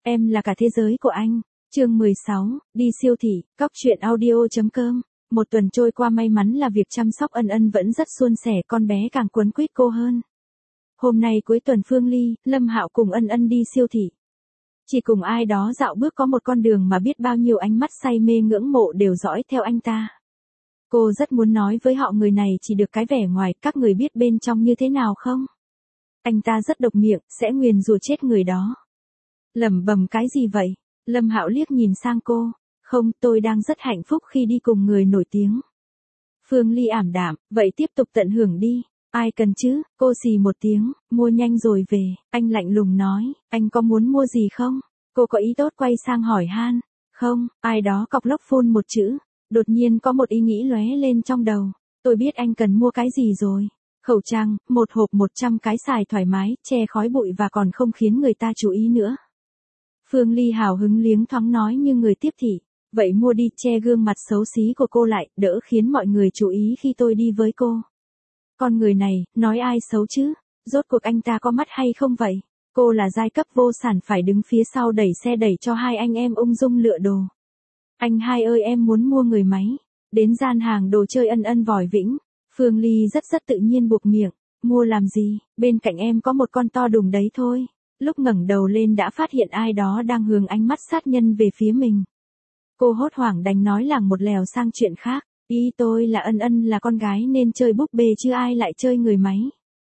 Em là cả thế giới của anh. Chương 16, đi siêu thị, cóc truyện audio.com. Một tuần trôi qua may mắn là việc chăm sóc Ân Ân vẫn rất suôn sẻ, con bé càng quấn quýt cô hơn. Hôm nay cuối tuần Phương Ly, Lâm Hạo cùng Ân Ân đi siêu thị. Chỉ cùng ai đó dạo bước có một con đường mà biết bao nhiêu ánh mắt say mê ngưỡng mộ đều dõi theo anh ta. Cô rất muốn nói với họ người này chỉ được cái vẻ ngoài, các người biết bên trong như thế nào không? Anh ta rất độc miệng, sẽ nguyền rủa chết người đó. Lẩm bẩm cái gì vậy? Lâm Hạo liếc nhìn sang cô. Không, tôi đang rất hạnh phúc khi đi cùng người nổi tiếng. Phương Ly ảm đạm, vậy tiếp tục tận hưởng đi. Ai cần chứ? Cô xì một tiếng, mua nhanh rồi về. Anh lạnh lùng nói, anh có muốn mua gì không? Cô có ý tốt quay sang hỏi han. Không, ai đó cọc lốc phun một chữ. Đột nhiên có một ý nghĩ lóe lên trong đầu. Tôi biết anh cần mua cái gì rồi. Khẩu trang, một hộp 100 cái xài thoải mái, che khói bụi và còn không khiến người ta chú ý nữa. Phương Ly hào hứng liếng thoáng nói như người tiếp thị. Vậy mua đi, che gương mặt xấu xí của cô lại, đỡ khiến mọi người chú ý khi tôi đi với cô. Con người này, nói ai xấu chứ? Rốt cuộc anh ta có mắt hay không vậy? Cô là giai cấp vô sản phải đứng phía sau đẩy xe đẩy cho hai anh em ung dung lựa đồ. Anh hai ơi, em muốn mua người máy. Đến gian hàng đồ chơi Ân Ân vòi vĩnh. Phương Ly rất tự nhiên buộc miệng. Mua làm gì, bên cạnh em có một con to đùng đấy thôi. Lúc ngẩng đầu lên đã phát hiện ai đó đang hướng ánh mắt sát nhân về phía mình. Cô hốt hoảng đành nói làng một lèo sang chuyện khác. Ý tôi là Ân Ân là con gái nên chơi búp bê chứ ai lại chơi người máy.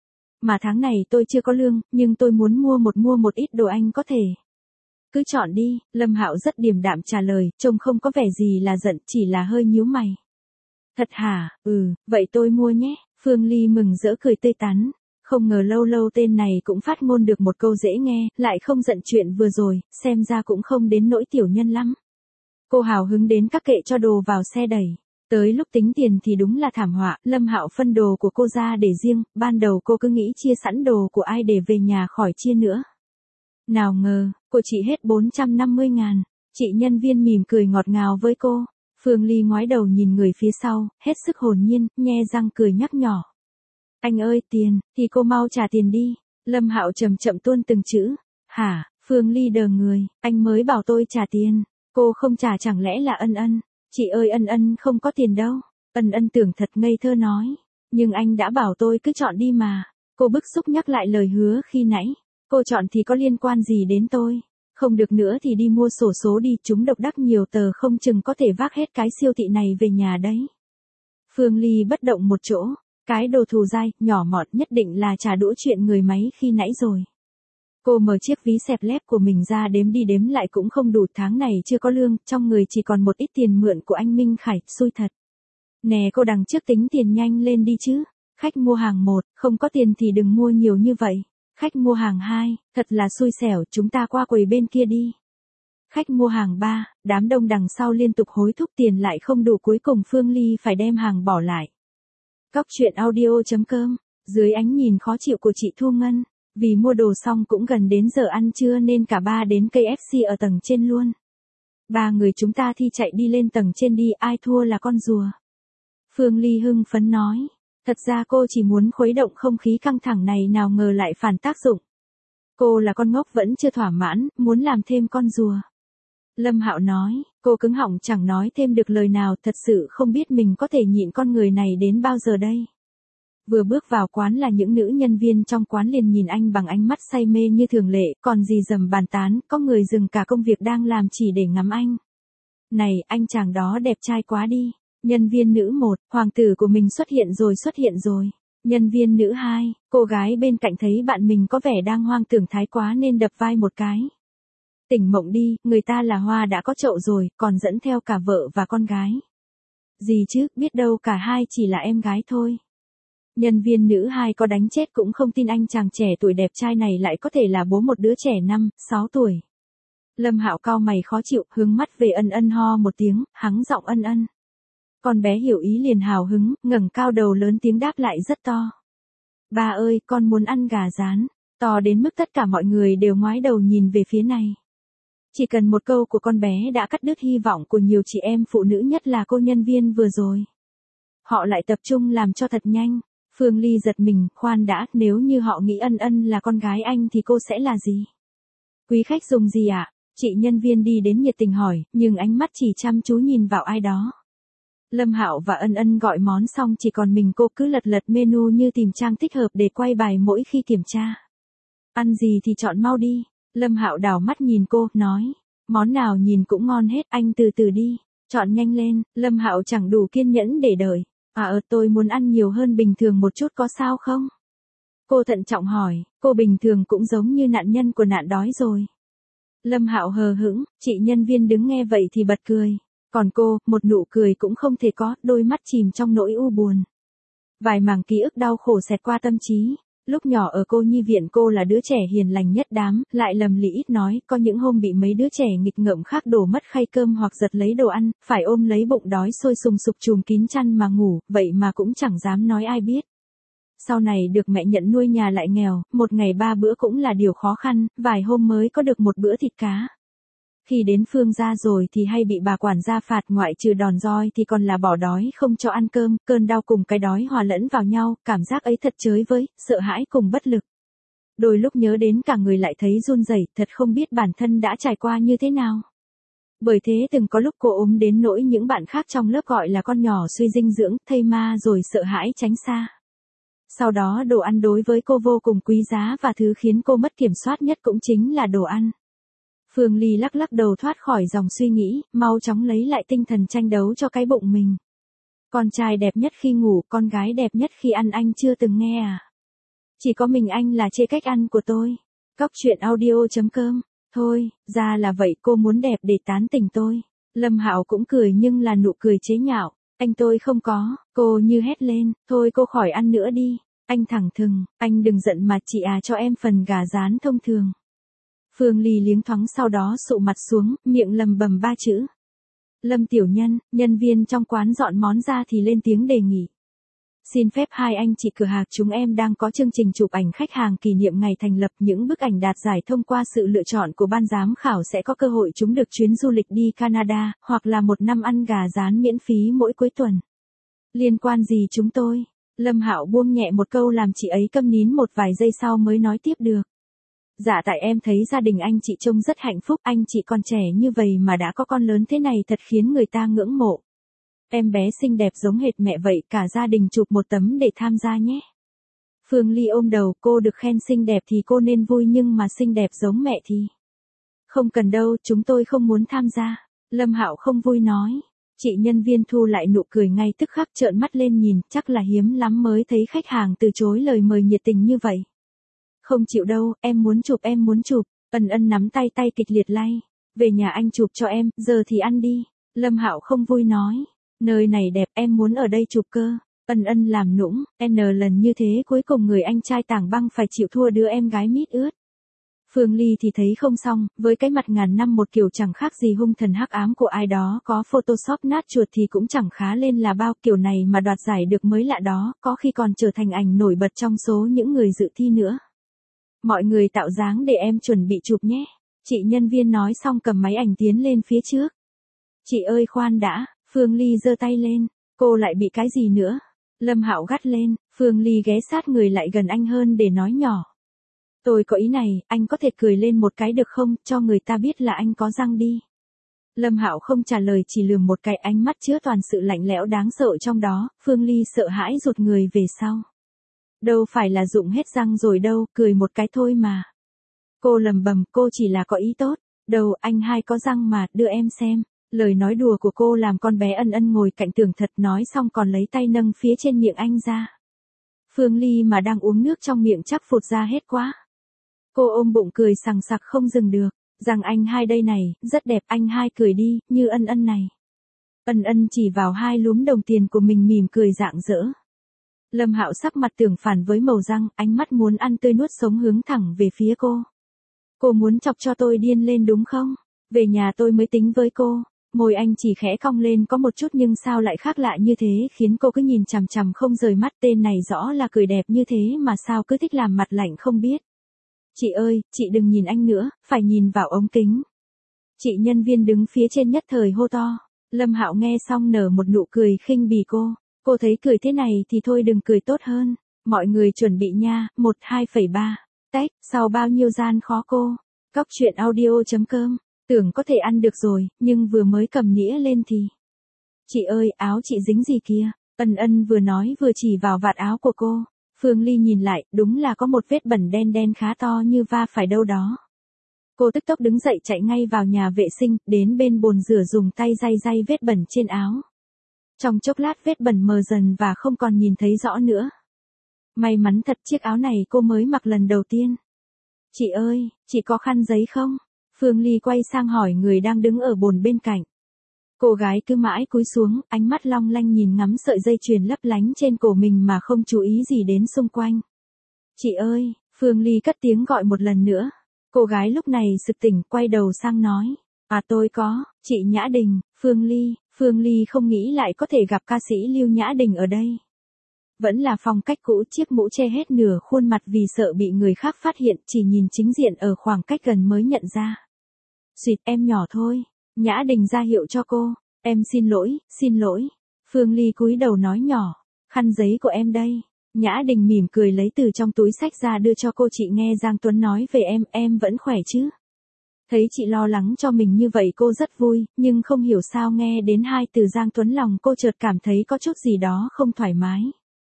Mà tháng này tôi chưa có lương, nhưng tôi muốn mua một ít đồ, anh có thể. Cứ chọn đi, Lâm Hạo rất điềm đạm trả lời, trông không có vẻ gì là giận, chỉ là hơi nhíu mày. Thật hả? Vậy tôi mua nhé. Phương Ly mừng rỡ cười tươi tắn. Không ngờ lâu lâu tên này cũng phát ngôn được một câu dễ nghe, lại không giận chuyện vừa rồi, xem ra cũng không đến nỗi tiểu nhân lắm. Cô hào hứng đến các kệ cho đồ vào xe đẩy. Tới lúc tính tiền thì đúng là thảm họa, Lâm Hạo phân đồ của cô ra để riêng, ban đầu cô cứ nghĩ chia sẵn đồ của ai để về nhà khỏi chia nữa. Nào ngờ, cô chỉ hết 450.000, chị nhân viên mỉm cười ngọt ngào với cô. Phương Ly ngoái đầu nhìn người phía sau, hết sức hồn nhiên, nhe răng cười nhắc nhỏ. Anh ơi, tiền, thì cô mau trả tiền đi. Lâm Hạo chậm chậm tuôn từng chữ. Hả? Phương Ly đờ người, anh mới bảo tôi trả tiền. Cô không trả chẳng lẽ là Ân Ân? Chị ơi, Ân Ân không có tiền đâu. Ân Ân tưởng thật ngây thơ nói. Nhưng anh đã bảo tôi cứ chọn đi mà. Cô bức xúc nhắc lại lời hứa khi nãy. Cô chọn thì có liên quan gì đến tôi? Không được nữa thì đi mua xổ số đi, chúng độc đắc nhiều tờ không chừng có thể vác hết cái siêu thị này về nhà đấy. Phương Ly bất động một chỗ. Cái đồ thù dai, nhỏ mọn nhất định là trả đũa chuyện người máy khi nãy rồi. Cô mở chiếc ví xẹp lép của mình ra đếm đi đếm lại cũng không đủ, tháng này chưa có lương, trong người chỉ còn một ít tiền mượn của anh Minh Khải, xui thật. Nè cô đằng trước tính tiền nhanh lên đi chứ. Khách mua hàng 1, không có tiền thì đừng mua nhiều như vậy. Khách mua hàng 2, thật là xui xẻo, chúng ta qua quầy bên kia đi. Khách mua hàng 3, đám đông đằng sau liên tục hối thúc tiền lại không đủ, cuối cùng Phương Ly phải đem hàng bỏ lại. Cóc truyện audio.com, dưới ánh nhìn khó chịu của chị Thu Ngân, vì mua đồ xong cũng gần đến giờ ăn trưa nên cả ba đến KFC ở tầng trên luôn. Ba người chúng ta thi chạy đi lên tầng trên đi, ai thua là con rùa. Phương Ly hưng phấn nói, thật ra cô chỉ muốn khuấy động không khí căng thẳng này, nào ngờ lại phản tác dụng. Cô là con ngốc vẫn chưa thỏa mãn, muốn làm thêm con rùa. Lâm Hạo nói, cô cứng họng chẳng nói thêm được lời nào, thật sự không biết mình có thể nhịn con người này đến bao giờ đây. Vừa bước vào quán là những nữ nhân viên trong quán liền nhìn anh bằng ánh mắt say mê như thường lệ, còn gì dầm bàn tán, có người dừng cả công việc đang làm chỉ để ngắm anh. Này, anh chàng đó đẹp trai quá đi. Nhân viên nữ 1, hoàng tử của mình xuất hiện rồi. Nhân viên nữ 2, cô gái bên cạnh thấy bạn mình có vẻ đang hoang tưởng thái quá nên đập vai một cái. Tỉnh mộng đi, người ta là hoa đã có chậu rồi, còn dẫn theo cả vợ và con gái. Gì chứ, biết đâu cả hai chỉ là em gái thôi. Nhân viên nữ 2 có đánh chết cũng không tin anh chàng trẻ tuổi đẹp trai này lại có thể là bố một đứa trẻ 5, 6 tuổi. Lâm Hạo cau mày khó chịu, hướng mắt về Ân Ân ho một tiếng, hắng giọng Ân Ân. Con bé hiểu ý liền hào hứng, ngẩng cao đầu lớn tiếng đáp lại rất to. Ba ơi, con muốn ăn gà rán, to đến mức tất cả mọi người đều ngoái đầu nhìn về phía này. Chỉ cần một câu của con bé đã cắt đứt hy vọng của nhiều chị em phụ nữ, nhất là cô nhân viên vừa rồi. Họ lại tập trung làm cho thật nhanh. Phương Ly giật mình, khoan đã, nếu như họ nghĩ Ân Ân là con gái anh thì cô sẽ là gì? Quý khách dùng gì ạ? Chị nhân viên đi đến nhiệt tình hỏi, nhưng ánh mắt chỉ chăm chú nhìn vào ai đó. Lâm Hạo và Ân Ân gọi món xong chỉ còn mình cô cứ lật lật menu như tìm trang thích hợp để quay bài mỗi khi kiểm tra. Ăn gì thì chọn mau đi. Lâm Hạo đảo mắt nhìn cô, nói. Món nào nhìn cũng ngon hết, anh từ từ đi. Chọn nhanh lên. Lâm Hạo chẳng đủ kiên nhẫn để đợi. Tôi muốn ăn nhiều hơn bình thường một chút có sao không? Cô thận trọng hỏi, cô bình thường cũng giống như nạn nhân của nạn đói rồi. Lâm Hạo hờ hững, chị nhân viên đứng nghe vậy thì bật cười. Còn cô, một nụ cười cũng không thể có, đôi mắt chìm trong nỗi u buồn. Vài mảng ký ức đau khổ xẹt qua tâm trí. Lúc nhỏ ở cô nhi viện cô là đứa trẻ hiền lành nhất đám, lại lầm lĩ ít nói, có những hôm bị mấy đứa trẻ nghịch ngợm khác đổ mất khay cơm hoặc giật lấy đồ ăn, phải ôm lấy bụng đói sôi sùng sục trùm kín chăn mà ngủ, vậy mà cũng chẳng dám nói ai biết. Sau này được mẹ nhận nuôi nhà lại nghèo, một ngày 3 bữa cũng là điều khó khăn, vài hôm mới có được một bữa thịt cá. Khi đến Phương gia rồi thì hay bị bà quản gia phạt, ngoại trừ đòn roi thì còn là bỏ đói không cho ăn cơm, cơn đau cùng cái đói hòa lẫn vào nhau, cảm giác ấy thật chới với, sợ hãi cùng bất lực. Đôi lúc nhớ đến cả người lại thấy run rẩy, thật không biết bản thân đã trải qua như thế nào. Bởi thế từng có lúc cô ốm đến nỗi những bạn khác trong lớp gọi là con nhỏ suy dinh dưỡng, thây ma rồi sợ hãi tránh xa. Sau đó đồ ăn đối với cô vô cùng quý giá và thứ khiến cô mất kiểm soát nhất cũng chính là đồ ăn. Phương Ly lắc lắc đầu thoát khỏi dòng suy nghĩ, mau chóng lấy lại tinh thần tranh đấu cho cái bụng mình. Con trai đẹp nhất khi ngủ, con gái đẹp nhất khi ăn anh chưa từng nghe à? Chỉ có mình anh là chê cách ăn của tôi. Cóc truyện audio.com. Thôi, ra là vậy, cô muốn đẹp để tán tỉnh tôi. Lâm Hạo cũng cười nhưng là nụ cười chế nhạo. Anh tôi không có, cô như hét lên, thôi cô khỏi ăn nữa đi. Anh thẳng thừng, anh đừng giận mà chị cho em phần gà rán thông thường. Phương Ly liếng thoáng sau đó sụ mặt xuống, miệng lầm bầm 3 chữ. Lâm tiểu nhân, nhân viên trong quán dọn món ra thì lên tiếng đề nghị. Xin phép hai anh chị cửa hàng chúng em đang có chương trình chụp ảnh khách hàng kỷ niệm ngày thành lập, những bức ảnh đạt giải thông qua sự lựa chọn của ban giám khảo sẽ có cơ hội trúng được chuyến du lịch đi Canada, hoặc là 1 năm ăn gà rán miễn phí mỗi cuối tuần. Liên quan gì chúng tôi? Lâm Hạo buông nhẹ một câu làm chị ấy câm nín một vài giây sau mới nói tiếp được. Dạ tại em thấy gia đình anh chị trông rất hạnh phúc, anh chị còn trẻ như vậy mà đã có con lớn thế này thật khiến người ta ngưỡng mộ. Em bé xinh đẹp giống hệt mẹ vậy, cả gia đình chụp một tấm để tham gia nhé. Phương Ly ôm đầu, cô được khen xinh đẹp thì cô nên vui nhưng mà xinh đẹp giống mẹ thì. Không cần đâu, chúng tôi không muốn tham gia. Lâm Hạo không vui nói. Chị nhân viên thu lại nụ cười ngay tức khắc trợn mắt lên nhìn, chắc là hiếm lắm mới thấy khách hàng từ chối lời mời nhiệt tình như vậy. Không chịu đâu, em muốn chụp em muốn chụp. Ân Ân nắm tay kịch liệt lay. Về nhà anh chụp cho em, giờ thì ăn đi. Lâm Hạo không vui nói. Nơi này đẹp, em muốn ở đây chụp cơ. Ân Ân làm nũng, lần như thế cuối cùng người anh trai tảng băng phải chịu thua đứa em gái mít ướt. Phương Ly thì thấy không xong, với cái mặt ngàn năm một kiểu chẳng khác gì hung thần hắc ám của ai đó, có Photoshop nát chuột thì cũng chẳng khá lên là bao, kiểu này mà đoạt giải được mới lạ đó, có khi còn trở thành ảnh nổi bật trong số những người dự thi nữa. Mọi người tạo dáng để em chuẩn bị chụp nhé. Chị nhân viên nói xong cầm máy ảnh tiến lên phía trước. Chị ơi khoan đã, Phương Ly giơ tay lên, cô lại bị cái gì nữa? Lâm Hạo gắt lên, Phương Ly ghé sát người lại gần anh hơn để nói nhỏ. Tôi có ý này, anh có thể cười lên một cái được không, cho người ta biết là anh có răng đi. Lâm Hạo không trả lời chỉ lườm một cái, ánh mắt chứa toàn sự lạnh lẽo đáng sợ trong đó, Phương Ly sợ hãi rụt người về sau. Đâu phải là dụng hết răng rồi đâu, cười một cái thôi mà. Cô lầm bầm, cô chỉ là có ý tốt. Đâu, anh hai có răng mà, đưa em xem. Lời nói đùa của cô làm con bé Ân Ân ngồi cạnh tưởng thật, nói xong còn lấy tay nâng phía trên miệng anh ra. Phương Ly mà đang uống nước trong miệng chắc phụt ra hết quá. Cô ôm bụng cười sằng sặc không dừng được. Rằng anh hai đây này, rất đẹp, anh hai cười đi, như Ân Ân này. Ân Ân chỉ vào hai lúm đồng tiền của mình mỉm cười rạng rỡ. Lâm Hạo sắc mặt tưởng phản với màu răng, ánh mắt muốn ăn tươi nuốt sống hướng thẳng về phía cô. Cô muốn chọc cho tôi điên lên đúng không? Về nhà tôi mới tính với cô. Môi anh chỉ khẽ cong lên có một chút nhưng sao lại khác lạ như thế khiến cô cứ nhìn chằm chằm không rời mắt, tên này rõ là cười đẹp như thế mà sao cứ thích làm mặt lạnh không biết. Chị ơi, chị đừng nhìn anh nữa, phải nhìn vào ống kính. Chị nhân viên đứng phía trên nhất thời hô to. Lâm Hạo nghe xong nở một nụ cười khinh bỉ cô. Cô thấy cười thế này thì thôi đừng cười tốt hơn. Mọi người chuẩn bị nha, 12,3. Tách, sau bao nhiêu gian khó cô. Cóc truyện audio.com Tưởng có thể ăn được rồi, nhưng vừa mới cầm nĩa lên thì. Chị ơi, áo chị dính gì kia? Ân Ân vừa nói vừa chỉ vào vạt áo của cô. Phương Ly nhìn lại, đúng là có một vết bẩn đen đen khá to như va phải đâu đó. Cô tức tốc đứng dậy chạy ngay vào nhà vệ sinh, đến bên bồn rửa dùng tay day vết bẩn trên áo. Trong chốc lát vết bẩn mờ dần và không còn nhìn thấy rõ nữa. May mắn thật, chiếc áo này cô mới mặc lần đầu tiên. Chị ơi, chị có khăn giấy không? Phương Ly quay sang hỏi người đang đứng ở bồn bên cạnh. Cô gái cứ mãi cúi xuống, ánh mắt long lanh nhìn ngắm sợi dây chuyền lấp lánh trên cổ mình mà không chú ý gì đến xung quanh. Chị ơi, Phương Ly cất tiếng gọi một lần nữa. Cô gái lúc này sực tỉnh, quay đầu sang nói. À tôi có, chị Nhã Đình. Phương Ly không nghĩ lại có thể gặp ca sĩ Lưu Nhã Đình ở đây. Vẫn là phong cách cũ, chiếc mũ che hết nửa khuôn mặt vì sợ bị người khác phát hiện, chỉ nhìn chính diện ở khoảng cách gần mới nhận ra. Xuyệt, em nhỏ thôi. Nhã Đình ra hiệu cho cô. Em xin lỗi. Phương Ly cúi đầu nói nhỏ. Khăn giấy của em đây. Nhã Đình mỉm cười lấy từ trong túi xách ra đưa cho cô. Chị nghe Giang Tuấn nói về em vẫn khỏe chứ? Thấy chị lo lắng cho mình như vậy cô rất vui, nhưng không hiểu sao nghe đến hai từ Giang Tuấn lòng cô chợt cảm thấy có chút gì đó không thoải mái.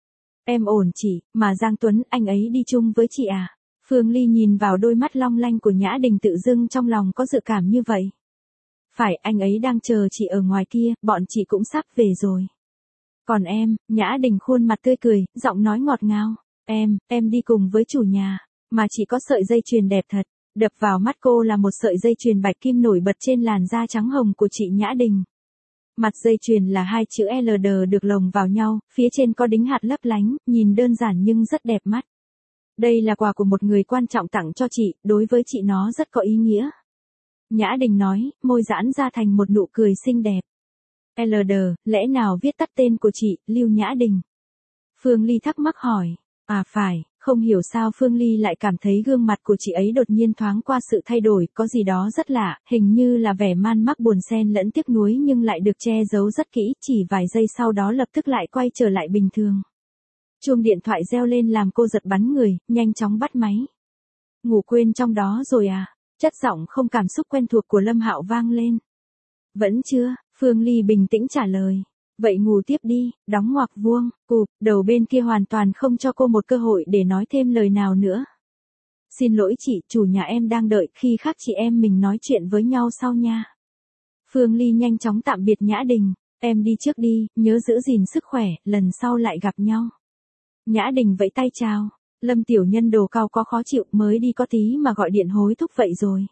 Em ổn chị, mà Giang Tuấn, anh ấy đi chung với chị à? Phương Ly nhìn vào đôi mắt long lanh của Nhã Đình tự dưng trong lòng có dự cảm như vậy. Phải, anh ấy đang chờ chị ở ngoài kia, bọn chị cũng sắp về rồi. Còn em, Nhã Đình khuôn mặt tươi cười, giọng nói ngọt ngào. Em đi cùng với chủ nhà, mà chị có sợi dây chuyền đẹp thật. Đập vào mắt cô là một sợi dây chuyền bạch kim nổi bật trên làn da trắng hồng của chị Nhã Đình. Mặt dây chuyền là hai chữ LD được lồng vào nhau, phía trên có đính hạt lấp lánh, nhìn đơn giản nhưng rất đẹp mắt. Đây là quà của một người quan trọng tặng cho chị, đối với chị nó rất có ý nghĩa. Nhã Đình nói, môi giãn ra thành một nụ cười xinh đẹp. LD, lẽ nào viết tắt tên của chị, Lưu Nhã Đình? Phương Ly thắc mắc hỏi. À phải, không hiểu sao Phương Ly lại cảm thấy gương mặt của chị ấy đột nhiên thoáng qua sự thay đổi, có gì đó rất lạ, hình như là vẻ man mác buồn xen lẫn tiếc nuối nhưng lại được che giấu rất kỹ, chỉ vài giây sau đó lập tức lại quay trở lại bình thường. Chuông điện thoại reo lên làm cô giật bắn người, nhanh chóng bắt máy. Ngủ quên trong đó rồi à? Chất giọng không cảm xúc quen thuộc của Lâm Hạo vang lên. Vẫn chưa, Phương Ly bình tĩnh trả lời. Vậy ngủ tiếp đi, đóng ngoặc vuông, cụp, đầu bên kia hoàn toàn không cho cô một cơ hội để nói thêm lời nào nữa. Xin lỗi chị, chủ nhà em đang đợi, khi khác chị em mình nói chuyện với nhau sau nha. Phương Ly nhanh chóng tạm biệt Nhã Đình, em đi trước đi, nhớ giữ gìn sức khỏe, lần sau lại gặp nhau. Nhã Đình vẫy tay chào, Lâm tiểu nhân đồ cao có khó chịu, mới đi có tí mà gọi điện hối thúc vậy rồi.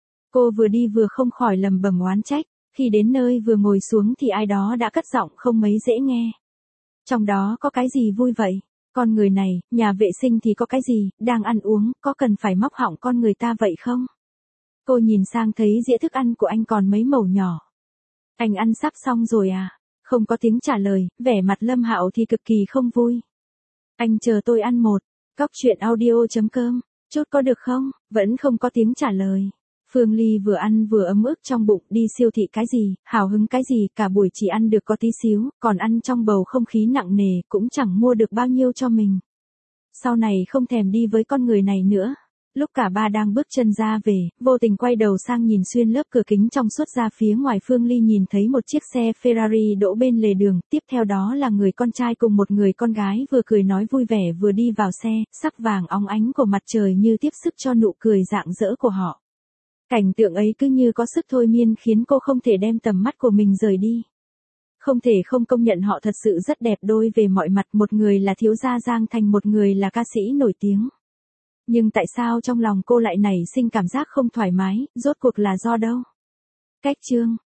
Cô vừa đi vừa không khỏi lầm bầm oán trách. Khi đến nơi vừa ngồi xuống thì ai đó đã cất giọng không mấy dễ nghe. Trong đó có cái gì vui vậy? Con người này, nhà vệ sinh thì có cái gì, đang ăn uống, có cần phải móc họng con người ta vậy không? Cô nhìn sang thấy dĩa thức ăn của anh còn mấy mẩu nhỏ. Anh ăn sắp xong rồi à? Không có tiếng trả lời, vẻ mặt Lâm Hạo thì cực kỳ không vui. Anh chờ tôi ăn một. Cóc truyện audio.com. Chút có được không? Vẫn không có tiếng trả lời. Phương Ly vừa ăn vừa ấm ức trong bụng, đi siêu thị cái gì, hào hứng cái gì, cả buổi chỉ ăn được có tí xíu, còn ăn trong bầu không khí nặng nề, cũng chẳng mua được bao nhiêu cho mình. Sau này không thèm đi với con người này nữa. Lúc cả ba đang bước chân ra về, vô tình quay đầu sang nhìn xuyên lớp cửa kính trong suốt ra phía ngoài. Phương Ly nhìn thấy một chiếc xe Ferrari đỗ bên lề đường, tiếp theo đó là người con trai cùng một người con gái vừa cười nói vui vẻ vừa đi vào xe, sắc vàng óng ánh của mặt trời như tiếp sức cho nụ cười rạng rỡ của họ. Cảnh tượng ấy cứ như có sức thôi miên khiến cô không thể đem tầm mắt của mình rời đi. Không thể không công nhận họ thật sự rất đẹp đôi về mọi mặt, một người là thiếu gia Giang Thành, một người là ca sĩ nổi tiếng. Nhưng tại sao trong lòng cô lại nảy sinh cảm giác không thoải mái, rốt cuộc là do đâu? Cách chương